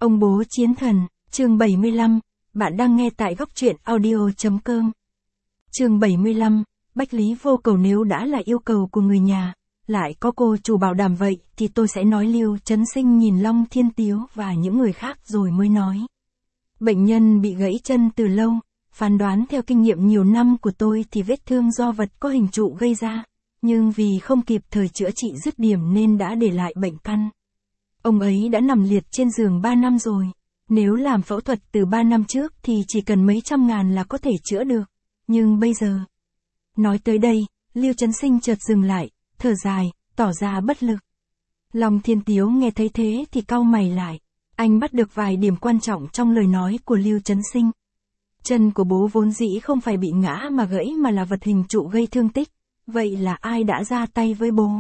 Ông bố chiến thần, chương 75, bạn đang nghe tại góc truyện audio.com. Chương 75, Bách Lý vô cầu nếu đã là yêu cầu của người nhà, lại có cô chủ bảo đảm vậy thì tôi sẽ nói. Lưu Chấn Sinh nhìn Long Thiên Tiếu và những người khác rồi mới nói. Bệnh nhân bị gãy chân từ lâu, phán đoán theo kinh nghiệm nhiều năm của tôi thì vết thương do vật có hình trụ gây ra, nhưng vì không kịp thời chữa trị dứt điểm nên đã để lại bệnh căn. Ông ấy đã nằm liệt trên giường 3 năm rồi. Nếu làm phẫu thuật từ 3 năm trước thì chỉ cần mấy trăm ngàn là có thể chữa được. Nhưng bây giờ... Nói tới đây, Lưu Chấn Sinh chợt dừng lại, thở dài, tỏ ra bất lực. Long Thiên Tiếu nghe thấy thế thì cau mày lại. Anh bắt được vài điểm quan trọng trong lời nói của Lưu Chấn Sinh. Chân của bố vốn dĩ không phải bị ngã mà gãy mà là vật hình trụ gây thương tích. Vậy là ai đã ra tay với bố?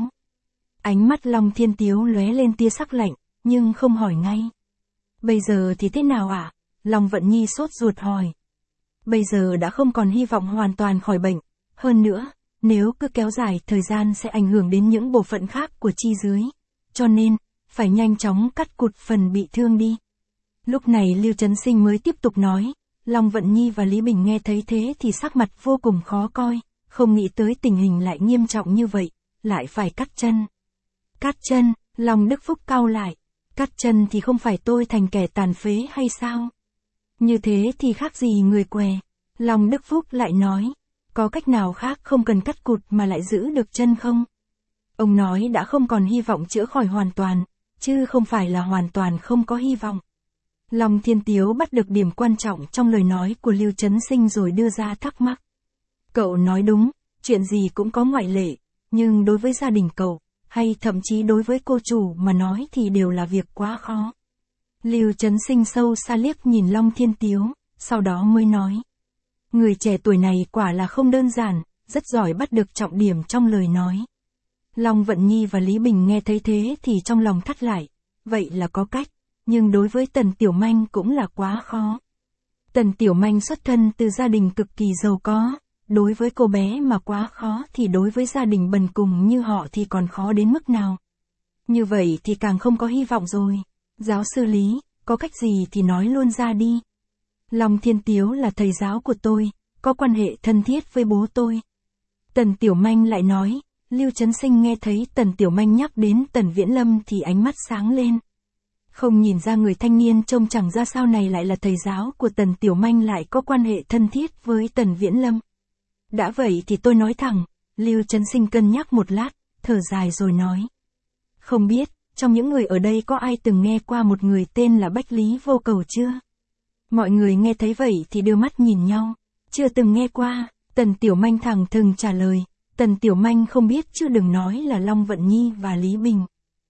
Ánh mắt Long Thiên Tiếu lóe lên tia sắc lạnh, nhưng không hỏi ngay. Bây giờ thì thế nào ạ? Long Vận Nhi sốt ruột hỏi. Bây giờ đã không còn hy vọng hoàn toàn khỏi bệnh. Hơn nữa, nếu cứ kéo dài thời gian sẽ ảnh hưởng đến những bộ phận khác của chi dưới. Cho nên, phải nhanh chóng cắt cụt phần bị thương đi. Lúc này Lưu Chấn Sinh mới tiếp tục nói. Long Vận Nhi và Lý Bình nghe thấy thế thì sắc mặt vô cùng khó coi. Không nghĩ tới tình hình lại nghiêm trọng như vậy, lại phải cắt chân. Cắt chân, Long Đức Phúc cau lại. Cắt chân thì không phải tôi thành kẻ tàn phế hay sao? Như thế thì khác gì người què. Long Đức Phúc lại nói. Có cách nào khác không cần cắt cụt mà lại giữ được chân không? Ông nói đã không còn hy vọng chữa khỏi hoàn toàn, chứ không phải là hoàn toàn không có hy vọng. Long Thiên Tiếu bắt được điểm quan trọng trong lời nói của Lưu Chấn Sinh rồi đưa ra thắc mắc. Cậu nói đúng, chuyện gì cũng có ngoại lệ, nhưng đối với gia đình cậu, hay thậm chí đối với cô chủ mà nói thì đều là việc quá khó. Lưu Chấn Sinh sâu xa liếc nhìn Long Thiên Tiếu, sau đó mới nói. Người trẻ tuổi này quả là không đơn giản, rất giỏi bắt được trọng điểm trong lời nói. Long Vận Nhi và Lý Bình nghe thấy thế thì trong lòng thắt lại. Vậy là có cách, nhưng đối với Tần Tiểu Manh cũng là quá khó. Tần Tiểu Manh xuất thân từ gia đình cực kỳ giàu có. Đối với cô bé mà quá khó thì đối với gia đình bần cùng như họ thì còn khó đến mức nào. Như vậy thì càng không có hy vọng rồi. Giáo sư Lý, có cách gì thì nói luôn ra đi. Long Thiên Tiếu là thầy giáo của tôi, có quan hệ thân thiết với bố tôi. Tần Tiểu Manh lại nói. Lưu Chấn Sinh nghe thấy Tần Tiểu Manh nhắc đến Tần Viễn Lâm thì ánh mắt sáng lên. Không nhìn ra người thanh niên trông chẳng ra sao này lại là thầy giáo của Tần Tiểu Manh lại có quan hệ thân thiết với Tần Viễn Lâm. Đã vậy thì tôi nói thẳng. Lưu Chấn Sinh cân nhắc một lát, thở dài rồi nói. Không biết, trong những người ở đây có ai từng nghe qua một người tên là Bách Lý vô cầu chưa? Mọi người nghe thấy vậy thì đưa mắt nhìn nhau. Chưa từng nghe qua, Tần Tiểu Manh thẳng thừng trả lời. Tần Tiểu Manh không biết chứ đừng nói là Long Vận Nhi và Lý Bình.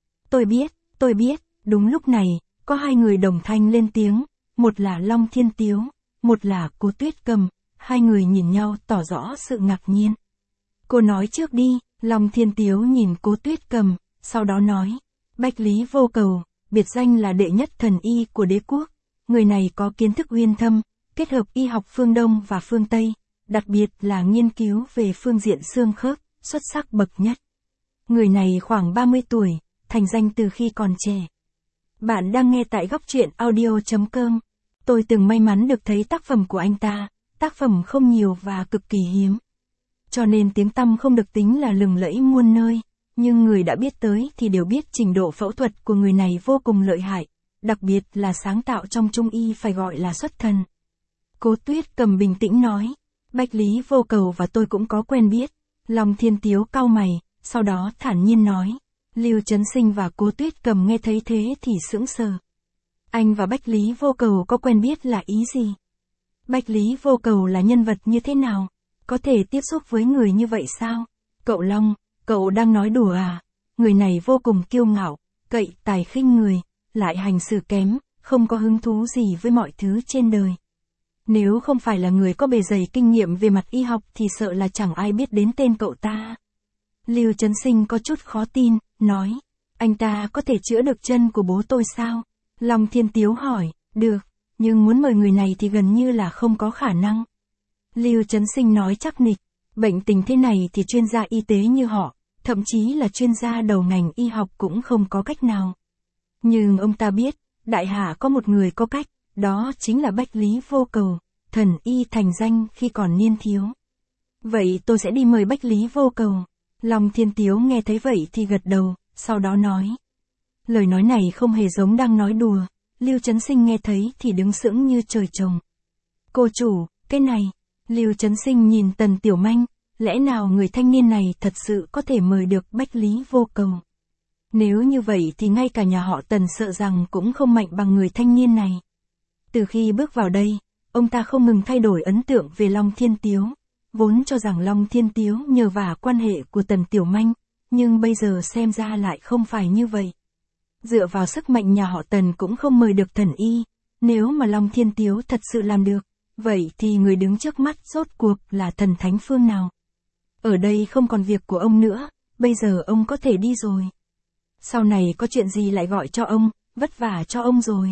Tôi biết, đúng lúc này, có hai người đồng thanh lên tiếng. Một là Long Thiên Tiếu, một là Cố Tuyết Cầm. Hai người nhìn nhau tỏ rõ sự ngạc nhiên. Cô nói trước đi. Long Thiên Tiếu nhìn Cố Tuyết Cầm, sau đó nói. Bách Lý vô cầu, biệt danh là đệ nhất thần y của đế quốc. Người này có kiến thức uyên thâm, kết hợp y học phương Đông và phương Tây, đặc biệt là nghiên cứu về phương diện xương khớp, xuất sắc bậc nhất. Người này khoảng 30 tuổi, thành danh từ khi còn trẻ. Bạn đang nghe tại góc truyện audio.com. Tôi từng may mắn được thấy tác phẩm của anh ta. Tác phẩm không nhiều và cực kỳ hiếm. Cho nên tiếng tăm không được tính là lừng lẫy muôn nơi, nhưng người đã biết tới thì đều biết trình độ phẫu thuật của người này vô cùng lợi hại, đặc biệt là sáng tạo trong trung y phải gọi là xuất thần. Cố Tuyết Cầm bình tĩnh nói, Bách Lý vô cầu và tôi cũng có quen biết. Long Thiên Tiếu cau mày, sau đó thản nhiên nói. Lưu Chấn Sinh và Cố Tuyết Cầm nghe thấy thế thì sững sờ. Anh và Bách Lý vô cầu có quen biết là ý gì? Bách Lý vô cầu là nhân vật như thế nào? Có thể tiếp xúc với người như vậy sao? Cậu Long, cậu đang nói đùa à? Người này vô cùng kiêu ngạo, cậy tài khinh người, lại hành xử kém, không có hứng thú gì với mọi thứ trên đời. Nếu không phải là người có bề dày kinh nghiệm về mặt y học thì sợ là chẳng ai biết đến tên cậu ta. Lưu Chấn Sinh có chút khó tin, nói. Anh ta có thể chữa được chân của bố tôi sao? Long Thiên Tiếu hỏi, được. Nhưng muốn mời người này thì gần như là không có khả năng. Lưu Chấn Sinh nói chắc nịch, bệnh tình thế này thì chuyên gia y tế như họ, thậm chí là chuyên gia đầu ngành y học cũng không có cách nào. Nhưng ông ta biết, đại hạ có một người có cách, đó chính là Bách Lý Vô Cầu, thần y thành danh khi còn niên thiếu. Vậy tôi sẽ đi mời Bách Lý Vô Cầu. Long Thiên Tiếu nghe thấy vậy thì gật đầu, sau đó nói. Lời nói này không hề giống đang nói đùa, Lưu Chấn Sinh nghe thấy thì đứng sững như trời trồng. Cô chủ, cái này, Lưu Chấn Sinh nhìn Tần Tiểu Manh, lẽ nào người thanh niên này thật sự có thể mời được Bách Lý Vô Cầu? Nếu như vậy thì ngay cả nhà họ Tần sợ rằng cũng không mạnh bằng người thanh niên này. Từ khi bước vào đây, ông ta không ngừng thay đổi ấn tượng về Long Thiên Tiếu, vốn cho rằng Long Thiên Tiếu nhờ vả quan hệ của Tần Tiểu Manh, nhưng bây giờ xem ra lại không phải như vậy. Dựa vào sức mạnh nhà họ Tần cũng không mời được thần y, nếu mà Long Thiên Tiếu thật sự làm được, vậy thì người đứng trước mắt rốt cuộc là thần thánh phương nào? Ở đây không còn việc của ông nữa, bây giờ ông có thể đi rồi. Sau này có chuyện gì lại gọi cho ông, vất vả cho ông rồi.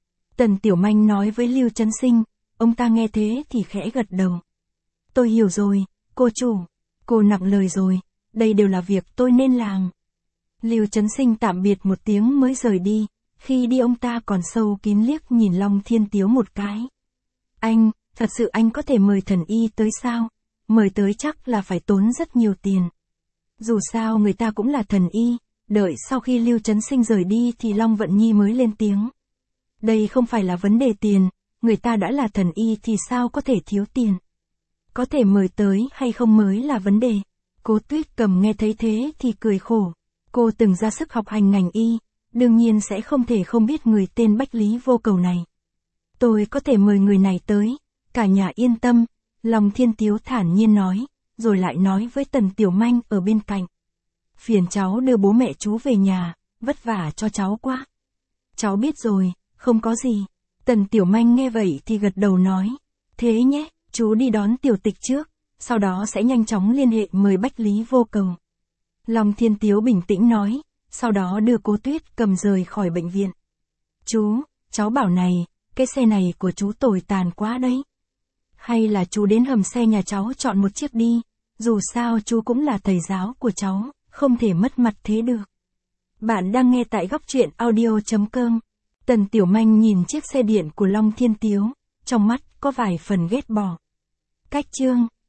Tần Tiểu Manh nói với Lưu Chấn Sinh, ông ta nghe thế thì khẽ gật đầu. Tôi hiểu rồi, cô chủ, cô nặng lời rồi, đây đều là việc tôi nên làm. Lưu Chấn Sinh tạm biệt một tiếng mới rời đi, khi đi ông ta còn sâu kín liếc nhìn Long Thiên Tiếu một cái. Anh, thật sự anh có thể mời thần y tới sao? Mời tới chắc là phải tốn rất nhiều tiền. Dù sao người ta cũng là thần y, đợi sau khi Lưu Chấn Sinh rời đi thì Long Vận Nhi mới lên tiếng. Đây không phải là vấn đề tiền, người ta đã là thần y thì sao có thể thiếu tiền. Có thể mời tới hay không mới là vấn đề. Cố Tuyết Cầm nghe thấy thế thì cười khổ. Cô từng ra sức học hành ngành y, đương nhiên sẽ không thể không biết người tên Bách Lý Vô Cầu này. Tôi có thể mời người này tới, cả nhà yên tâm, Long Thiên Tiếu thản nhiên nói, rồi lại nói với Tần Tiểu Manh ở bên cạnh. Phiền cháu đưa bố mẹ chú về nhà, vất vả cho cháu quá. Cháu biết rồi, không có gì. Tần Tiểu Manh nghe vậy thì gật đầu nói, thế nhé, chú đi đón Tiểu Tịch trước, sau đó sẽ nhanh chóng liên hệ mời Bách Lý Vô Cầu. Long Thiên Tiếu bình tĩnh nói, sau đó đưa Cố Tuyết Cầm rời khỏi bệnh viện. Chú, cháu bảo này, cái xe này của chú tồi tàn quá đấy. Hay là chú đến hầm xe nhà cháu chọn một chiếc đi, dù sao chú cũng là thầy giáo của cháu, không thể mất mặt thế được. Bạn đang nghe tại góc truyện audio.com. Tần Tiểu Manh nhìn chiếc xe điện của Long Thiên Tiếu, trong mắt có vài phần ghét bỏ. Cách chương